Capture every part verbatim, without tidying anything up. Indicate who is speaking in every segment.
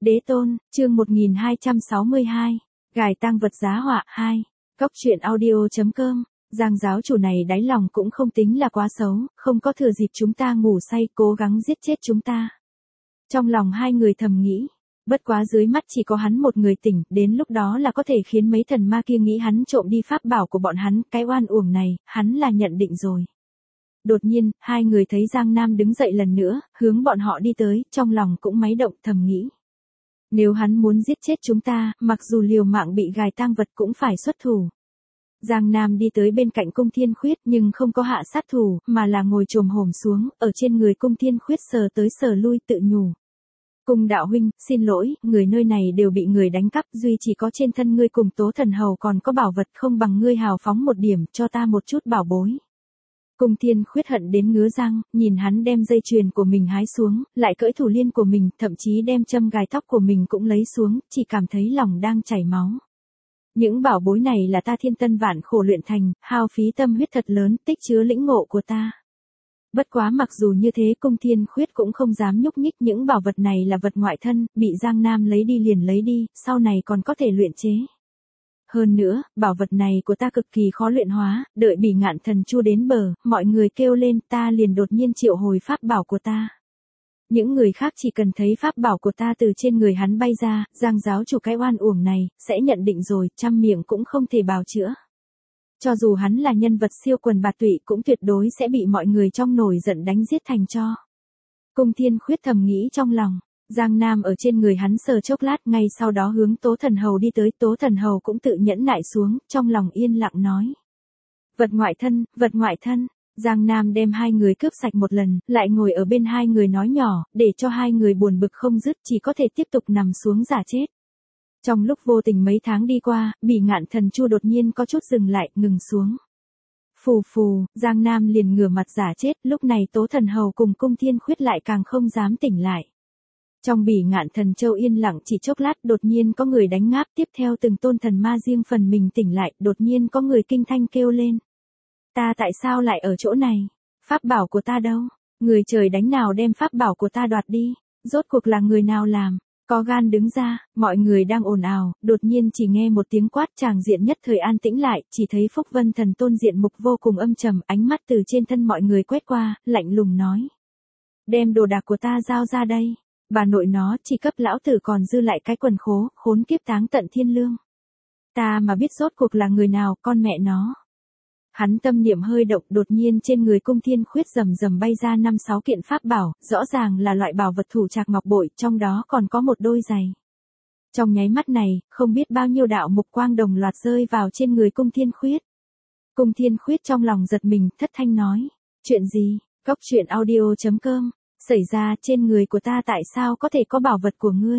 Speaker 1: Đế tôn, chương một nghìn hai trăm sáu mươi hai, gài tang vật giá họa hai, Cóc truyện audio.com, Giang giáo chủ này đáy lòng cũng không tính là quá xấu, không có thừa dịp chúng ta ngủ say cố gắng giết chết chúng ta. Trong lòng hai người thầm nghĩ, bất quá dưới mắt chỉ có hắn một người tỉnh, đến lúc đó là có thể khiến mấy thần ma kia nghĩ hắn trộm đi pháp bảo của bọn hắn, cái oan uổng này, hắn là nhận định rồi. Đột nhiên, hai người thấy Giang Nam đứng dậy lần nữa, hướng bọn họ đi tới, trong lòng cũng máy động thầm nghĩ. Nếu hắn muốn giết chết chúng ta, mặc dù liều mạng bị gài tang vật cũng phải xuất thủ. Giang Nam đi tới bên cạnh Cung Thiên Khuyết nhưng không có hạ sát thủ, mà là ngồi chồm hổm xuống, ở trên người Cung Thiên Khuyết sờ tới sờ lui tự nhủ. Cung đạo huynh, xin lỗi, người nơi này đều bị người đánh cắp, duy chỉ có trên thân ngươi cùng Tố Thần Hầu còn có bảo vật không bằng ngươi hào phóng một điểm, cho ta một chút bảo bối. Cung Thiên Khuyết hận đến ngứa răng, nhìn hắn đem dây chuyền của mình hái xuống, lại cởi thủ liên của mình, thậm chí đem châm gài tóc của mình cũng lấy xuống, chỉ cảm thấy lòng đang chảy máu. Những bảo bối này là ta thiên tân vạn khổ luyện thành, hao phí tâm huyết thật lớn, tích chứa lĩnh ngộ của ta. Bất quá mặc dù như thế Cung Thiên Khuyết cũng không dám nhúc nhích, những bảo vật này là vật ngoại thân, bị Giang Nam lấy đi liền lấy đi, sau này còn có thể luyện chế. Hơn nữa, bảo vật này của ta cực kỳ khó luyện hóa, đợi Bỉ Ngạn Thần Chu đến bờ, mọi người kêu lên ta liền đột nhiên triệu hồi pháp bảo của ta. Những người khác chỉ cần thấy pháp bảo của ta từ trên người hắn bay ra, Giang giáo chủ cái oan uổng này, sẽ nhận định rồi, trăm miệng cũng không thể bào chữa. Cho dù hắn là nhân vật siêu quần bạt tụy cũng tuyệt đối sẽ bị mọi người trong nổi giận đánh giết thành tro. Cung Thiên Khuyết thầm nghĩ trong lòng. Giang Nam ở trên người hắn sờ chốc lát, ngay sau đó hướng Tố Thần Hầu đi tới, Tố Thần Hầu cũng tự nhẫn nại xuống, trong lòng yên lặng nói. Vật ngoại thân, vật ngoại thân, Giang Nam đem hai người cướp sạch một lần, lại ngồi ở bên hai người nói nhỏ, để cho hai người buồn bực không dứt, chỉ có thể tiếp tục nằm xuống giả chết. Trong lúc vô tình mấy tháng đi qua, Bỉ Ngạn Thần Chu đột nhiên có chút dừng lại, ngừng xuống. Phù phù, Giang Nam liền ngửa mặt giả chết, lúc này Tố Thần Hầu cùng Cung Thiên Khuyết lại càng không dám tỉnh lại. Trong Bỉ Ngạn Thần Châu yên lặng chỉ chốc lát, đột nhiên có người đánh ngáp, tiếp theo từng tôn thần ma riêng phần mình tỉnh lại, đột nhiên có người kinh thanh kêu lên. Ta tại sao lại ở chỗ này? Pháp bảo của ta đâu? Người trời đánh nào đem pháp bảo của ta đoạt đi? Rốt cuộc là người nào làm? Có gan đứng ra, mọi người đang ồn ào, đột nhiên chỉ nghe một tiếng quát, tràng diện nhất thời an tĩnh lại, chỉ thấy Phúc Vân Thần Tôn diện mục vô cùng âm trầm, ánh mắt từ trên thân mọi người quét qua, lạnh lùng nói. Đem đồ đạc của ta giao ra đây. Bà nội nó chỉ cấp lão tử còn dư lại cái quần khố, khốn kiếp táng tận thiên lương. Ta mà biết rốt cuộc là người nào, con mẹ nó. Hắn tâm niệm hơi động, đột nhiên trên người Cung Thiên Khuyết rầm rầm bay ra năm sáu kiện pháp bảo, rõ ràng là loại bảo vật thủ trạc ngọc bội, trong đó còn có một đôi giày. Trong nháy mắt này, không biết bao nhiêu đạo mục quang đồng loạt rơi vào trên người Cung Thiên Khuyết. Cung Thiên Khuyết trong lòng giật mình, thất thanh nói. Chuyện gì? Cóc truyện audio.com. Xảy ra trên người của ta tại sao có thể có bảo vật của ngươi?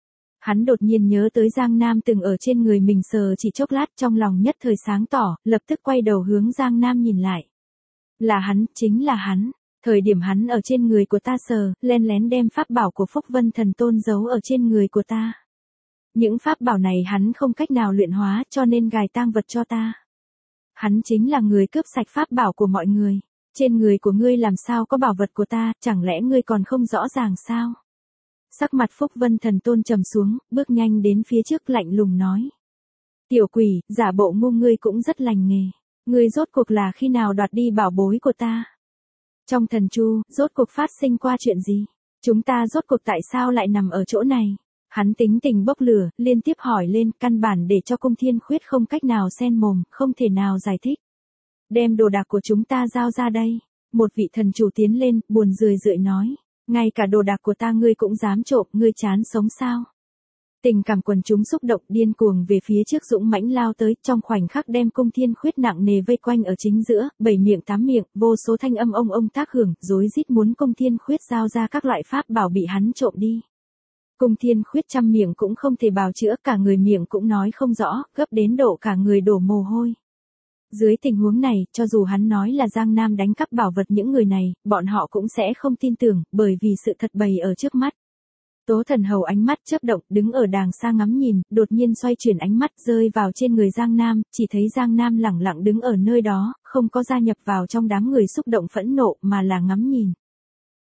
Speaker 1: Hắn đột nhiên nhớ tới Giang Nam từng ở trên người mình sờ chỉ chốc lát, trong lòng nhất thời sáng tỏ, lập tức quay đầu hướng Giang Nam nhìn lại. Là hắn, chính là hắn. Thời điểm hắn ở trên người của ta sờ, len lén đem pháp bảo của Phúc Vân Thần Tôn giấu ở trên người của ta. Những pháp bảo này hắn không cách nào luyện hóa, cho nên gài tang vật cho ta. Hắn chính là người cướp sạch pháp bảo của mọi người. Trên người của ngươi làm sao có bảo vật của ta, chẳng lẽ ngươi còn không rõ ràng sao? Sắc mặt Phúc Vân Thần Tôn trầm xuống, bước nhanh đến phía trước lạnh lùng nói. Tiểu quỷ, giả bộ ngu ngươi cũng rất lành nghề. Ngươi rốt cuộc là khi nào đoạt đi bảo bối của ta? Trong thần chu, rốt cuộc phát sinh qua chuyện gì? Chúng ta rốt cuộc tại sao lại nằm ở chỗ này? Hắn tính tình bốc lửa, liên tiếp hỏi lên, căn bản để cho Cung Thiên Khuyết không cách nào xen mồm, không thể nào giải thích. Đem đồ đạc của chúng ta giao ra đây. Một vị thần chủ tiến lên, buồn rười rượi nói. Ngay cả đồ đạc của ta ngươi cũng dám trộm, ngươi chán sống sao? Tình cảm quần chúng xúc động điên cuồng về phía trước dũng mãnh lao tới, trong khoảnh khắc đem Cung Thiên Khuyết nặng nề vây quanh ở chính giữa, bảy miệng tám miệng, vô số thanh âm ông ông tác hưởng, rối rít muốn Cung Thiên Khuyết giao ra các loại pháp bảo bị hắn trộm đi. Cung Thiên Khuyết trăm miệng cũng không thể bào chữa, cả người miệng cũng nói không rõ, gấp đến độ cả người đổ mồ hôi. Dưới tình huống này, cho dù hắn nói là Giang Nam đánh cắp bảo vật những người này, bọn họ cũng sẽ không tin tưởng, bởi vì sự thật bày ở trước mắt. Tố Thần Hầu ánh mắt chớp động, đứng ở đàng xa ngắm nhìn, đột nhiên xoay chuyển ánh mắt rơi vào trên người Giang Nam, chỉ thấy Giang Nam lẳng lặng đứng ở nơi đó, không có gia nhập vào trong đám người xúc động phẫn nộ mà là ngắm nhìn.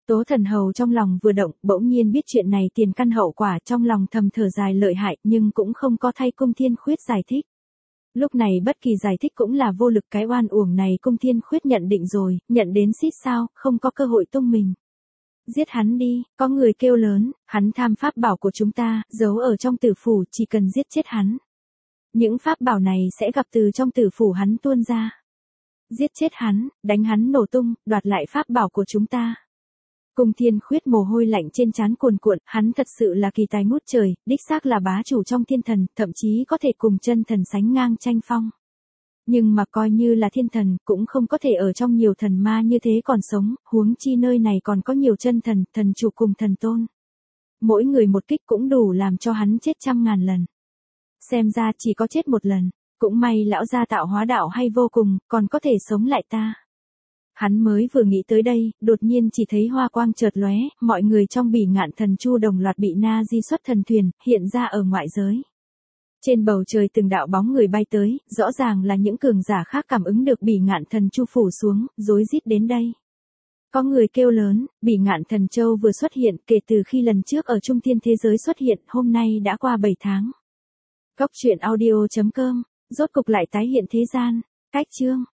Speaker 1: Tố Thần Hầu trong lòng vừa động, bỗng nhiên biết chuyện này tiền căn hậu quả, trong lòng thầm thở dài lợi hại, nhưng cũng không có thay Cung Thiên Khuyết giải thích. Lúc này bất kỳ giải thích cũng là vô lực, cái oan uổng này Cung Thiên Khuyết nhận định rồi, nhận đến xít sao, không có cơ hội tung mình. Giết hắn đi, có người kêu lớn, hắn tham pháp bảo của chúng ta, giấu ở trong tử phủ, chỉ cần giết chết hắn. Những pháp bảo này sẽ gặp từ trong tử phủ hắn tuôn ra. Giết chết hắn, đánh hắn nổ tung, đoạt lại pháp bảo của chúng ta. Cung Thiên Khuyết mồ hôi lạnh trên trán cuồn cuộn, hắn thật sự là kỳ tài ngút trời, đích xác là bá chủ trong thiên thần, thậm chí có thể cùng chân thần sánh ngang tranh phong. Nhưng mà coi như là thiên thần, cũng không có thể ở trong nhiều thần ma như thế còn sống, huống chi nơi này còn có nhiều chân thần, thần chủ cùng thần tôn. Mỗi người một kích cũng đủ làm cho hắn chết trăm ngàn lần. Xem ra chỉ có chết một lần, cũng may lão gia tạo hóa đạo hay vô cùng, còn có thể sống lại ta. Hắn mới vừa nghĩ tới đây, đột nhiên chỉ thấy hoa quang chợt lóe, mọi người trong Bỉ Ngạn Thần Chu đồng loạt bị na di xuất thần thuyền, hiện ra ở ngoại giới. Trên bầu trời từng đạo bóng người bay tới, rõ ràng là những cường giả khác cảm ứng được Bỉ Ngạn Thần Chu phủ xuống, rối rít đến đây. Có người kêu lớn, Bỉ Ngạn Thần Châu vừa xuất hiện, kể từ khi lần trước ở Trung Thiên thế giới xuất hiện, hôm nay đã qua bảy tháng. Cốc truyện audio chấm com, rốt cục lại tái hiện thế gian. Cách chương